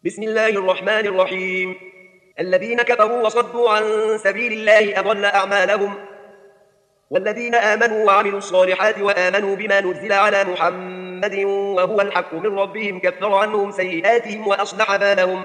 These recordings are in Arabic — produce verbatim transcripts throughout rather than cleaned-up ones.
بسم الله الرحمن الرحيم. الذين كفروا وصدوا عن سبيل الله أضل أعمالهم، والذين آمنوا وعملوا الصالحات وآمنوا بما نزل على محمد وهو الحق من ربهم كفر عنهم سيئاتهم وأصلح بالهم.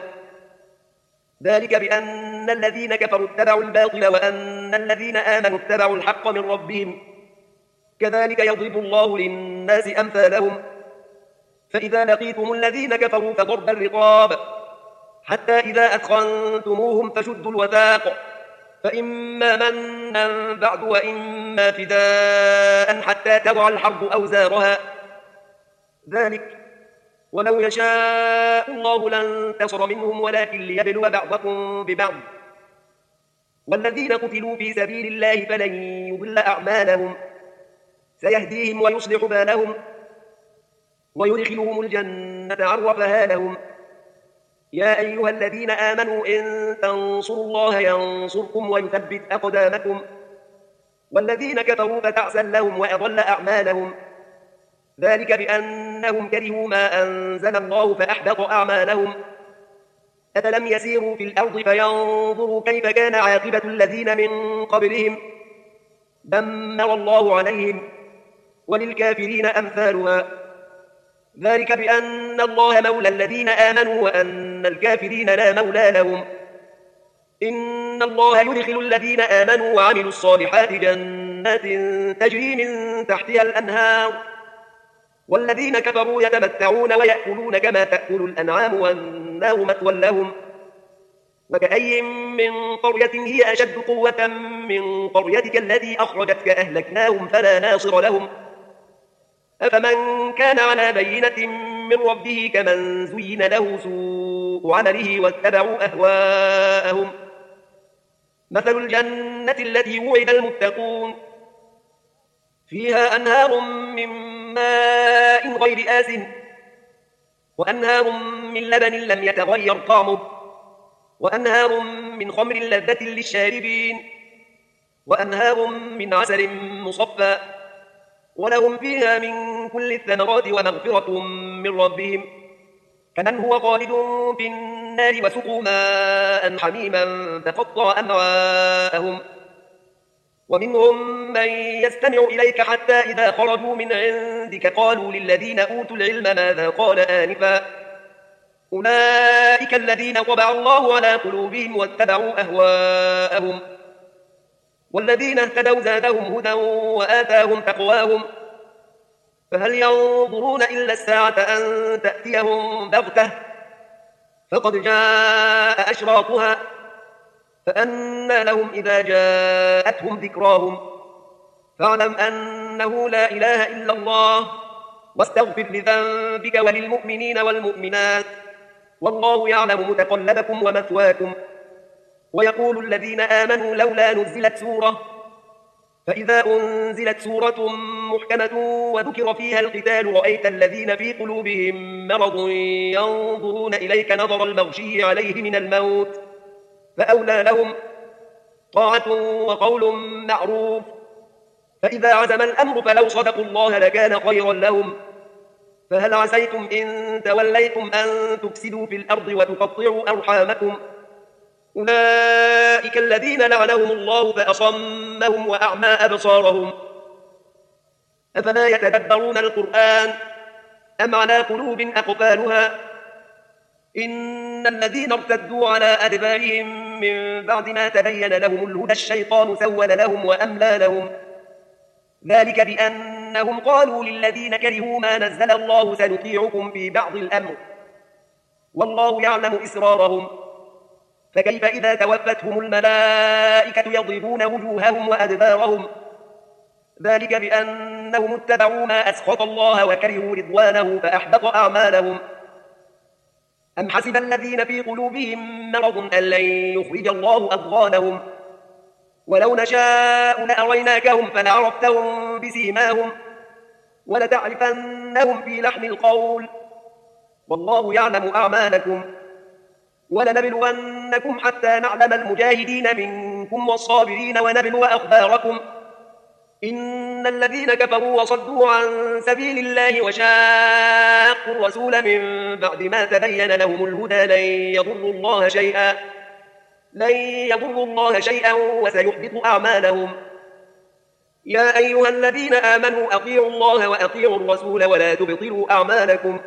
ذلك بأن الذين كفروا اتبعوا الباطل وأن الذين آمنوا اتبعوا الحق من ربهم، كذلك يضرب الله للناس أمثالهم. فإذا لقيتم الذين كفروا فضرب الرقاب حتى إذا أثخنتموهم فشدوا الوثاق، فإما منا بعد وإما فداء حتى تضع الحرب أوزارها. ذلك ولو يشاء الله لانتصر منهم ولكن ليبلو بعضكم ببعض. والذين قتلوا في سبيل الله فلن يضل أعمالهم، سيهديهم ويصلح بالهم ويدخلهم الجنة عرفها لهم. يا أيها الذين آمنوا إن تنصروا الله ينصركم ويثبت أقدامكم. والذين كفروا فتعسا لهم وأضل أعمالهم، ذلك بأنهم كرهوا ما أنزل الله فأحبط أعمالهم. أفلم يسيروا في الأرض فينظروا كيف كان عاقبة الذين من قبلهم، دمر الله عليهم وللكافرين أمثالها. ذلك بأن الله مولى الذين آمنوا وأن الكافرين لا مولى لهم. إن الله يدخل الذين آمنوا وعملوا الصالحات جنات تجري من تحتها الأنهار، والذين كفروا يتمتعون ويأكلون كما تأكل الأنعام والنار مثوى لهم. وكأي من قرية هي أشد قوة من قريتك التي أخرجتك أهلكناهم فلا ناصر لهم. أفمن كان على بينة من ربه كمن زين له سوء عمله واتبعوا أهواءهم. مثل الجنة التي وعد المتقون فيها أنهار من ماء غير آسن وأنهار من لبن لم يتغير طعمه وأنهار من خمر لذة للشاربين وأنهار من عسل مصفى ولهم فيها من كل الثمرات ومغفرة من ربهم، كمن هو خالد في النار وسقوا ماء حميما فقطع أمعاءهم. ومنهم من يستمع إليك حتى إذا خرجوا من عندك قالوا للذين أوتوا العلم ماذا قال آنفا، أولئك الذين طبع الله على قلوبهم واتبعوا أهواءهم. والذين اهتدوا زادهم هدى وآتاهم تقواهم. فهل ينظرون إلا الساعة أن تأتيهم بغتة، فقد جاء أشراطها، فأنى لهم إذا جاءتهم ذكراهم. فاعلم أنه لا إله إلا الله واستغفر لذنبك وللمؤمنين والمؤمنات، والله يعلم متقلبكم ومثواكم. ويقول الذين آمنوا لولا نزلت سورة، فإذا أنزلت سورة محكمة وذكر فيها القتال رأيت الذين في قلوبهم مرض ينظرون إليك نظر المغشي عليه من الموت، فأولى لهم طاعة وقول معروف. فإذا عزم الأمر فلو صدقوا الله لكان خيرا لهم. فهل عسيتم إن توليتم أن تفسدوا في الأرض وتقطعوا أرحامكم، أولئك الذين لعنهم الله فأصمهم وأعمى أبصارهم. أفلا يتدبرون القرآن أم على قلوب أقفالها. إن الذين ارتدوا على أدبارهم من بعد ما تبين لهم الهدى الشيطان سول لهم وأملى لهم. ذلك بأنهم قالوا للذين كرهوا ما نزل الله سنطيعكم في بعض الأمر والله يعلم إسرارهم. فكيف إذا توفتهم الملائكة يضربون وجوههم وأدبارهم. ذلك بأنهم اتبعوا ما أسخط الله وكرهوا رضوانه فأحبط أعمالهم. أم حسب الذين في قلوبهم مرض أن لن يخرج الله أضغانهم. ولو نشاء لأريناكهم فلعرفتهم بسيماهم ولتعرفنهم في لحن القول، والله يعلم أعمالكم. ولنبلونكم حتى نعلم المجاهدين منكم والصابرين ونبلو أخباركم. إن الذين كفروا وصدوا عن سبيل الله وشاقوا الرسول من بعد ما تبين لهم الهدى لن يضروا الله شيئا لن يضروا الله شيئا وسيحبط أعمالهم. يا أيها الذين آمنوا أطيعوا الله وأطيعوا الرسول ولا تبطلوا أعمالكم.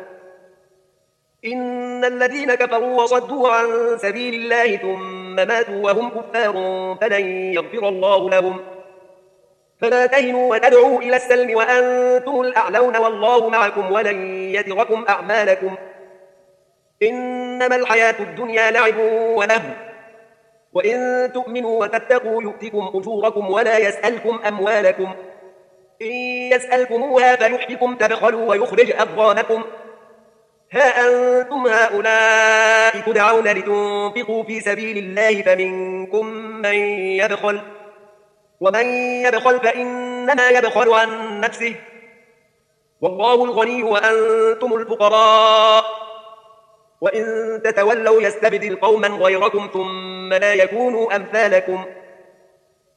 إن الذين كفروا وصدوا عن سبيل الله ثم ماتوا وهم كفار فلن يغفر الله لهم. فلا تهنوا وتدعوا إلى السلم وأنتم الأعلون والله معكم ولن يتركم أعمالكم. إنما الحياة الدنيا لعب ولهو وإن تؤمنوا وتتقوا يؤتكم أجوركم ولا يسألكم أموالكم. إن يسألكموها فيحفكم تبخلوا ويخرج أضغانكم. ها أنتم هؤلاء تدعون لتنفقوا في سبيل الله فمنكم من يبخل ومن يبخل فإنما يبخل عن نفسه والله الغني وأنتم الفقراء وإن تتولوا يستبدل قوما غيركم ثم لا يكونوا أمثالكم.